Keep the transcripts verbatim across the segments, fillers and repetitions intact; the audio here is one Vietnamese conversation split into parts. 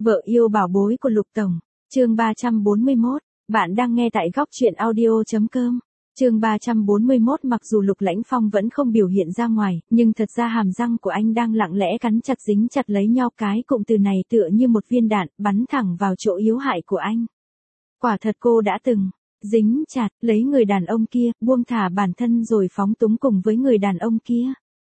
Vợ yêu bảo bối của Lục Tổng, chương ba trăm bốn mươi mốt, bạn đang nghe tại góc truyện audio.com. Chương ba trăm bốn mươi mốt Mặc dù Lục Lãnh Phong vẫn không biểu hiện ra ngoài, nhưng thật ra hàm răng của anh đang lặng lẽ cắn chặt dính chặt lấy nhau, cái cụm từ này tựa như một viên đạn, bắn thẳng vào chỗ yếu hại của anh. Quả thật cô đã từng dính chặt lấy người đàn ông kia, buông thả bản thân rồi phóng túng cùng với người đàn ông kia.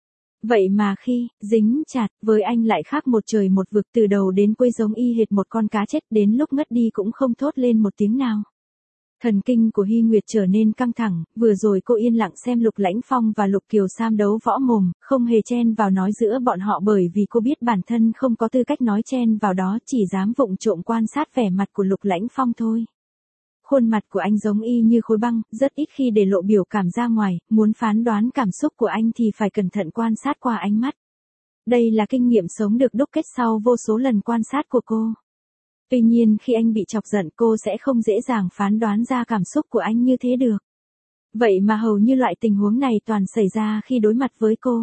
Vậy mà khi dính chặt với anh lại khác một trời một vực, từ đầu đến cuối giống y hệt một con cá chết, đến lúc ngất đi cũng không thốt lên một tiếng nào. Thần kinh của Hy Nguyệt trở nên căng thẳng, vừa rồi cô yên lặng xem Lục Lãnh Phong và Lục Kiều Sam đấu võ mồm, không hề chen vào nói giữa bọn họ bởi vì cô biết bản thân không có tư cách nói chen vào đó, chỉ dám vụng trộm quan sát vẻ mặt của Lục Lãnh Phong thôi. Khuôn mặt của anh giống y như khối băng, rất ít khi để lộ biểu cảm ra ngoài, muốn phán đoán cảm xúc của anh thì phải cẩn thận quan sát qua ánh mắt. Đây là kinh nghiệm sống được đúc kết sau vô số lần quan sát của cô. Tuy nhiên khi anh bị chọc giận, cô sẽ không dễ dàng phán đoán ra cảm xúc của anh như thế được. Vậy mà hầu như loại tình huống này toàn xảy ra khi đối mặt với cô.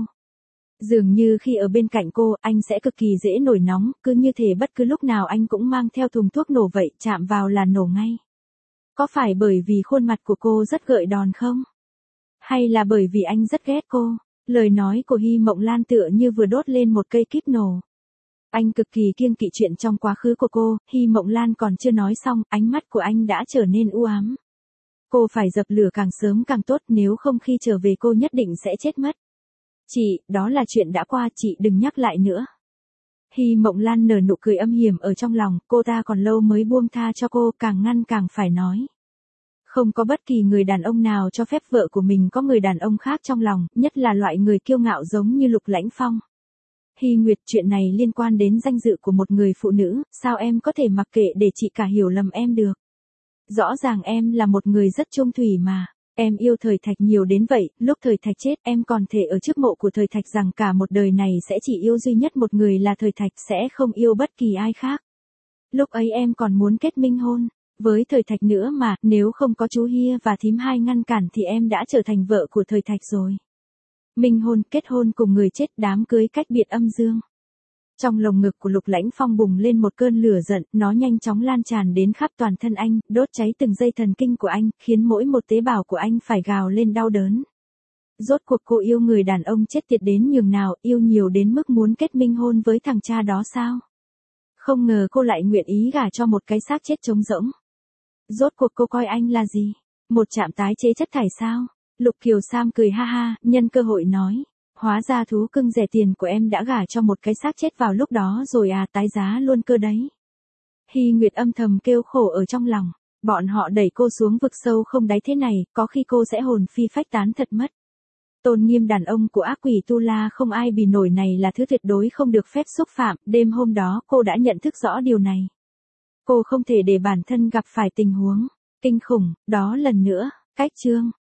Dường như khi ở bên cạnh cô, anh sẽ cực kỳ dễ nổi nóng, cứ như thể bất cứ lúc nào anh cũng mang theo thùng thuốc nổ vậy, chạm vào là nổ ngay. Có phải bởi vì khuôn mặt của cô rất gợi đòn không? Hay là bởi vì anh rất ghét cô? Lời nói của Hy Mộng Lan tựa như vừa đốt lên một cây kíp nổ. Anh cực kỳ kiêng kỵ chuyện trong quá khứ của cô. Hy Mộng Lan còn chưa nói xong, ánh mắt của anh đã trở nên u ám. Cô phải dập lửa càng sớm càng tốt, nếu không khi trở về cô nhất định sẽ chết mất. Chị, đó là chuyện đã qua, chị đừng nhắc lại nữa. Hy Mộng Lan nở nụ cười âm hiểm ở trong lòng, cô ta còn lâu mới buông tha cho cô, càng ngăn càng phải nói. Không có bất kỳ người đàn ông nào cho phép vợ của mình có người đàn ông khác trong lòng, nhất là loại người kiêu ngạo giống như Lục Lãnh Phong. Hy Nguyệt, chuyện này liên quan đến danh dự của một người phụ nữ, sao em có thể mặc kệ để chị cả hiểu lầm em được? Rõ ràng em là một người rất trung thủy mà. Em yêu Thời Thạch nhiều đến vậy, lúc Thời Thạch chết em còn thể ở trước mộ của Thời Thạch rằng cả một đời này sẽ chỉ yêu duy nhất một người là Thời Thạch, sẽ không yêu bất kỳ ai khác. Lúc ấy em còn muốn kết minh hôn với Thời Thạch nữa mà, nếu không có chú Hia và thím Hai ngăn cản thì em đã trở thành vợ của Thời Thạch rồi. Minh hôn, kết hôn cùng người chết, đám cưới cách biệt âm dương. Trong lồng ngực của Lục Lãnh Phong bùng lên một cơn lửa giận, nó nhanh chóng lan tràn đến khắp toàn thân anh, đốt cháy từng dây thần kinh của anh, khiến mỗi một tế bào của anh phải gào lên đau đớn. Rốt cuộc cô yêu người đàn ông chết tiệt đến nhường nào, yêu nhiều đến mức muốn kết minh hôn với thằng cha đó sao? Không ngờ cô lại nguyện ý gả cho một cái xác chết trống rỗng. Rốt cuộc cô coi anh là gì? Một trạm tái chế chất thải sao? Lục Kiều Sam cười ha ha, nhân cơ hội nói. Hóa ra thú cưng rẻ tiền của em đã gả cho một cái xác chết vào lúc đó rồi à, tái giá luôn cơ đấy. Hy Nguyệt âm thầm kêu khổ ở trong lòng. Bọn họ đẩy cô xuống vực sâu không đáy thế này, có khi cô sẽ hồn phi phách tán thật mất. Tôn nghiêm đàn ông của ác quỷ Tu La không ai bì nổi này là thứ tuyệt đối không được phép xúc phạm. Đêm hôm đó cô đã nhận thức rõ điều này. Cô không thể để bản thân gặp phải tình huống kinh khủng đó lần nữa. Cách chương